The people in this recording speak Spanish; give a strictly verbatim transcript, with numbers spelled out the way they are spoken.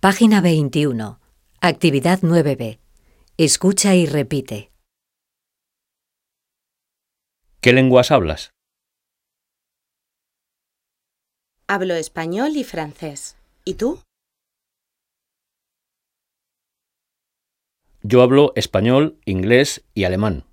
Página veintiuno. Actividad nueve B. Escucha y repite. ¿Qué lenguas hablas? Hablo español y francés. ¿Y tú? Yo hablo español, inglés y alemán.